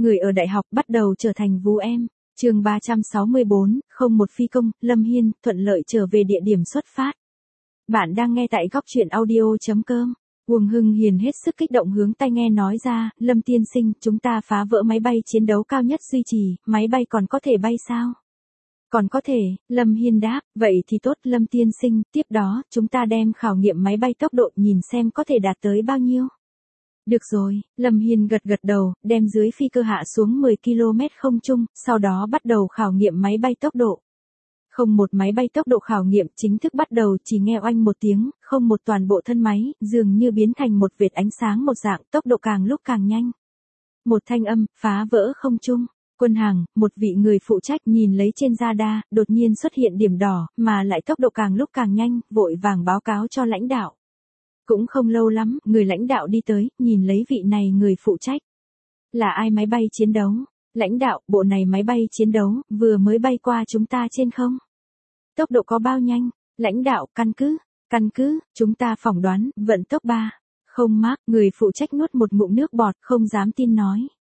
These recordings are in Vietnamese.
người ở đại học bắt đầu trở thành vú em. Chương 364, không một phi công, Lâm Hiên thuận lợi trở về địa điểm xuất phát. Bạn đang nghe tại góc truyện audio.com. Uông Hưng Hiền hết sức kích động hướng tai nghe nói ra, Lâm tiên sinh, chúng ta phá vỡ máy bay chiến đấu cao nhất duy trì, máy bay còn có thể bay sao? Còn có thể, Lâm Hiên đáp, vậy thì tốt Lâm tiên sinh, tiếp đó, chúng ta đem khảo nghiệm máy bay tốc độ nhìn xem có thể đạt tới bao nhiêu. Được rồi, Lâm Hiên gật gật đầu, đem dưới phi cơ hạ xuống 10 km không trung, sau đó bắt đầu khảo nghiệm máy bay tốc độ. Không một máy bay tốc độ khảo nghiệm chính thức bắt đầu, chỉ nghe oanh một tiếng, không một toàn bộ thân máy, dường như biến thành một vệt ánh sáng một dạng, tốc độ càng lúc càng nhanh. Một thanh âm, phá vỡ không trung. Quân hàng, một vị người phụ trách nhìn lấy trên radar, đột nhiên xuất hiện điểm đỏ, mà lại tốc độ càng lúc càng nhanh, vội vàng báo cáo cho lãnh đạo. Cũng không lâu lắm, người lãnh đạo đi tới, nhìn lấy vị này người phụ trách. Là ai máy bay chiến đấu? Lãnh đạo, bộ này máy bay chiến đấu, vừa mới bay qua chúng ta trên không? Tốc độ có bao nhanh? Lãnh đạo, căn cứ, chúng ta phỏng đoán, vận tốc 3. Không mác, người phụ trách nuốt một ngụm nước bọt, không dám tin nói.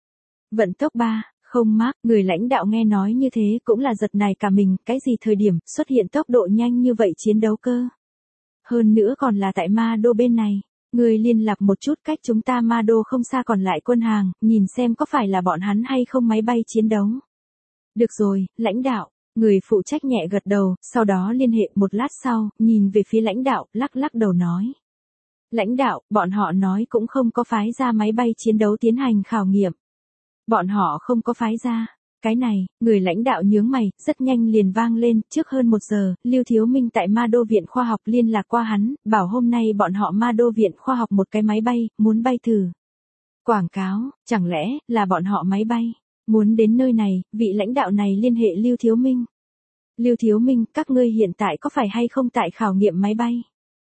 Vận tốc 3. Không mác, người lãnh đạo nghe nói như thế cũng là giật nảy cả mình, cái gì thời điểm xuất hiện tốc độ nhanh như vậy chiến đấu cơ? Hơn nữa còn là tại Ma Đô bên này, người liên lạc một chút cách chúng ta Ma Đô không xa còn lại quân hàng, nhìn xem có phải là bọn hắn hay không máy bay chiến đấu. Được rồi, lãnh đạo, người phụ trách nhẹ gật đầu, sau đó liên hệ một lát sau, nhìn về phía lãnh đạo, lắc lắc đầu nói. Lãnh đạo, bọn họ nói cũng không có phái ra máy bay chiến đấu tiến hành khảo nghiệm. Bọn họ không có phái ra. Cái này, người lãnh đạo nhướng mày, rất nhanh liền vang lên, trước hơn 1 giờ, Lưu Thiếu Minh tại Ma Đô Viện Khoa học liên lạc qua hắn, bảo hôm nay bọn họ Ma Đô Viện Khoa học một cái máy bay, muốn bay thử. Quảng cáo, chẳng lẽ là bọn họ máy bay, muốn đến nơi này, vị lãnh đạo này liên hệ Lưu Thiếu Minh. Lưu Thiếu Minh, các ngươi hiện tại có phải hay không tại khảo nghiệm máy bay?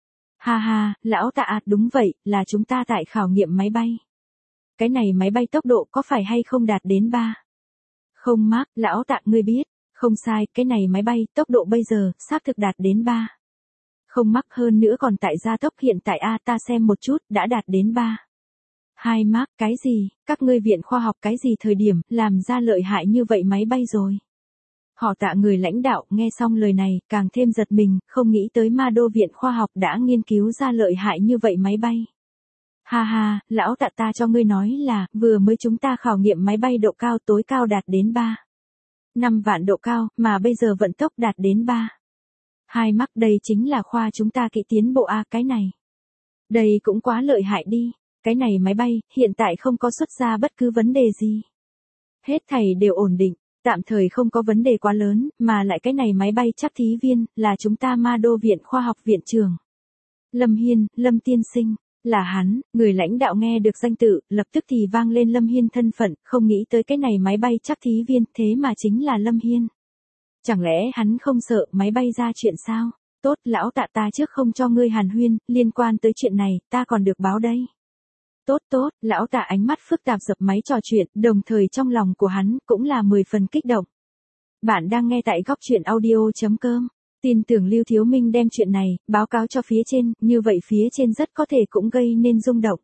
Ha ha, lão Tạ, đúng vậy, là chúng ta tại khảo nghiệm máy bay. Cái này máy bay tốc độ có phải hay không đạt đến 3? Không mác, lão Tạ ngươi biết, không sai, cái này máy bay, tốc độ bây giờ, xác thực đạt đến 3. Không mắc hơn nữa còn tại gia tốc hiện tại ta xem một chút, đã đạt đến 3. Hai mác, cái gì, các ngươi viện khoa học cái gì thời điểm, làm ra lợi hại như vậy máy bay rồi. Họ Tạ người lãnh đạo, nghe xong lời này, càng thêm giật mình, không nghĩ tới Ma Đô Viện Khoa học đã nghiên cứu ra lợi hại như vậy máy bay. Ha ha, lão Tạ ta cho ngươi nói là, vừa mới chúng ta khảo nghiệm máy bay độ cao tối cao đạt đến 3. 5 vạn độ cao, mà bây giờ vận tốc đạt đến 3. Hai mắc đây chính là khoa chúng ta kỹ tiến bộ cái này. Đây cũng quá lợi hại đi, cái này máy bay, hiện tại không có xuất ra bất cứ vấn đề gì. Hết thảy đều ổn định, tạm thời không có vấn đề quá lớn, mà lại cái này máy bay chắc thí viên, là chúng ta Ma Đô Viện Khoa học viện trưởng. Lâm Hiên, Lâm tiên sinh. Là hắn, người lãnh đạo nghe được danh tự, lập tức thì vang lên Lâm Hiên thân phận, không nghĩ tới cái này máy bay chắc thí viên, thế mà chính là Lâm Hiên. Chẳng lẽ hắn không sợ máy bay ra chuyện sao? Tốt, lão Tạ ta trước không cho ngươi hàn huyên, liên quan tới chuyện này, ta còn được báo đây. Tốt, lão Tạ ánh mắt phức tạp dập máy trò chuyện, đồng thời trong lòng của hắn cũng là 10 phần kích động. Bạn đang nghe tại góc truyện audio.com. Tin tưởng Lưu Thiếu Minh đem chuyện này, báo cáo cho phía trên, như vậy phía trên rất có thể cũng gây nên rung động.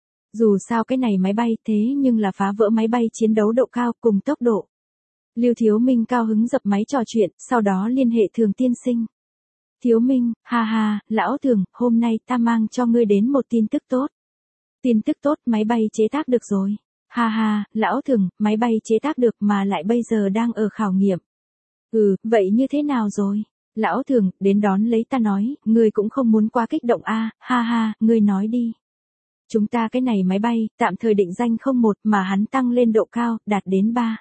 Dù sao cái này máy bay thế nhưng là phá vỡ máy bay chiến đấu độ cao cùng tốc độ. Lưu Thiếu Minh cao hứng dập máy trò chuyện, sau đó liên hệ Thường tiên sinh. Thiếu Minh, ha ha, lão Thường, hôm nay ta mang cho ngươi đến một tin tức tốt. Tin tức tốt, máy bay chế tác được rồi. Ha ha, lão Thường, máy bay chế tác được mà lại bây giờ đang ở khảo nghiệm. Vậy như thế nào rồi? Lão Thường, đến đón lấy ta nói, ngươi cũng không muốn quá kích động ha ha, ngươi nói đi. Chúng ta cái này máy bay, tạm thời định danh 01 mà hắn tăng lên độ cao, đạt đến 3.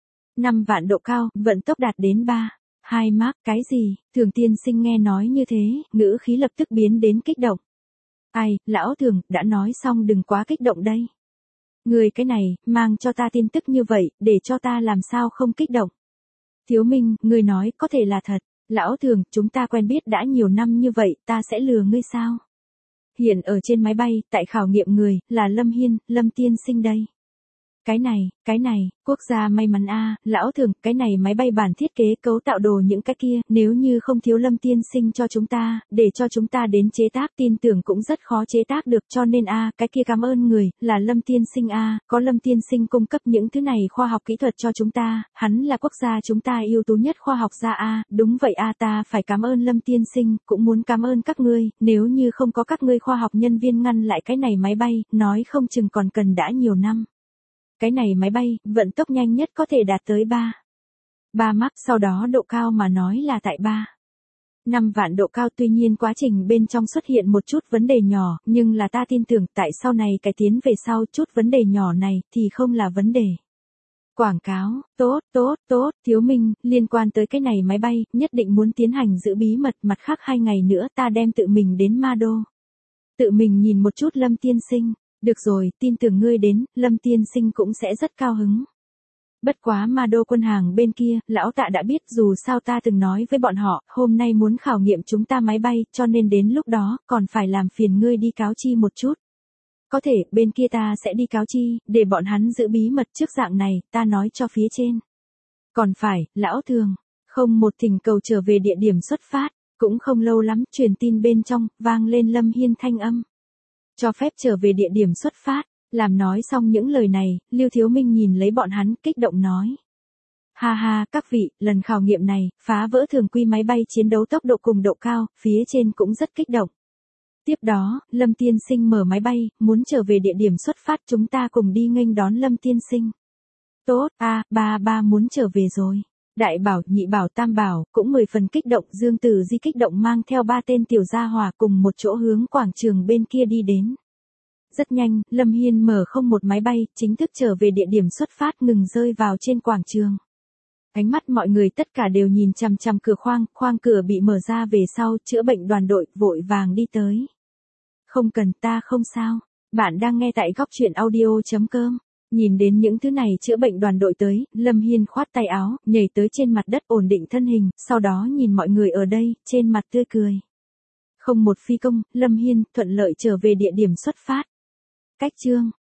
5 vạn độ cao, vận tốc đạt đến 3. Hai mác, cái gì? Thường tiên sinh nghe nói như thế, ngữ khí lập tức biến đến kích động. Ai, lão Thường, đã nói xong đừng quá kích động đây. Ngươi cái này, mang cho ta tin tức như vậy, để cho ta làm sao không kích động. Thiếu Minh, ngươi nói, có thể là thật. Lão Thường, chúng ta quen biết đã nhiều năm như vậy, ta sẽ lừa ngươi sao? Hiện ở trên máy bay, tại khảo nghiệm người, là Lâm Hiên, Lâm tiên sinh đây. Cái này, quốc gia may mắn a, lão Thường, cái này máy bay bản thiết kế cấu tạo đồ những cái kia, nếu như không thiếu Lâm tiên sinh cho chúng ta, để cho chúng ta đến chế tác tin tưởng cũng rất khó chế tác được cho nên cái kia cảm ơn người, là Lâm tiên sinh có Lâm tiên sinh cung cấp những thứ này khoa học kỹ thuật cho chúng ta, hắn là quốc gia chúng ta ưu tú nhất khoa học gia đúng vậy ta phải cảm ơn Lâm tiên sinh, cũng muốn cảm ơn các ngươi, nếu như không có các ngươi khoa học nhân viên ngăn lại cái này máy bay, nói không chừng còn cần đã nhiều năm. Cái này máy bay, vận tốc nhanh nhất có thể đạt tới 3 Mach, sau đó độ cao mà nói là tại 5 vạn độ cao, tuy nhiên quá trình bên trong xuất hiện một chút vấn đề nhỏ, nhưng là ta tin tưởng tại sau này cải tiến về sau chút vấn đề nhỏ này thì không là vấn đề. Quảng cáo, tốt, Thiếu Minh, liên quan tới cái này máy bay, nhất định muốn tiến hành giữ bí mật, mặt khác 2 ngày nữa ta đem tự mình đến Ma Đô. Tự mình nhìn một chút Lâm tiên sinh. Được rồi, tin tưởng ngươi đến, Lâm tiên sinh cũng sẽ rất cao hứng. Bất quá Ma Đô quân hàng bên kia, lão tạ đã biết dù sao ta từng nói với bọn họ, hôm nay muốn khảo nghiệm chúng ta máy bay, cho nên đến lúc đó, còn phải làm phiền ngươi đi cáo chi một chút. Có thể, bên kia ta sẽ đi cáo chi, để bọn hắn giữ bí mật trước dạng này, ta nói cho phía trên. Còn phải, lão Thường, không một thỉnh cầu trở về địa điểm xuất phát, cũng không lâu lắm, truyền tin bên trong, vang lên Lâm Hiên thanh âm. Cho phép trở về địa điểm xuất phát, làm nói xong những lời này, Lưu Thiếu Minh nhìn lấy bọn hắn, kích động nói. Ha ha, các vị, lần khảo nghiệm này, phá vỡ thường quy máy bay chiến đấu tốc độ cùng độ cao, phía trên cũng rất kích động. Tiếp đó, Lâm tiên sinh mở máy bay, muốn trở về địa điểm xuất phát chúng ta cùng đi nghênh đón Lâm tiên sinh. Tốt, ba muốn trở về rồi. Đại bảo, nhị bảo, tam bảo, cũng 10 phần kích động, Dương Tử Di kích động mang theo 3 tên tiểu gia hỏa cùng một chỗ hướng quảng trường bên kia đi đến. Rất nhanh, Lâm Hiên mở không một máy bay, chính thức trở về địa điểm xuất phát ngừng rơi vào trên quảng trường. Ánh mắt mọi người tất cả đều nhìn chằm chằm cửa khoang cửa bị mở ra về sau, chữa bệnh đoàn đội vội vàng đi tới. Không cần, ta không sao. Bạn đang nghe tại góc truyện audio.com. Nhìn đến những thứ này chữa bệnh đoàn đội tới, Lâm Hiên khoát tay áo, nhảy tới trên mặt đất ổn định thân hình, sau đó nhìn mọi người ở đây, trên mặt tươi cười. Không một phi công, Lâm Hiên thuận lợi trở về địa điểm xuất phát. Cách chương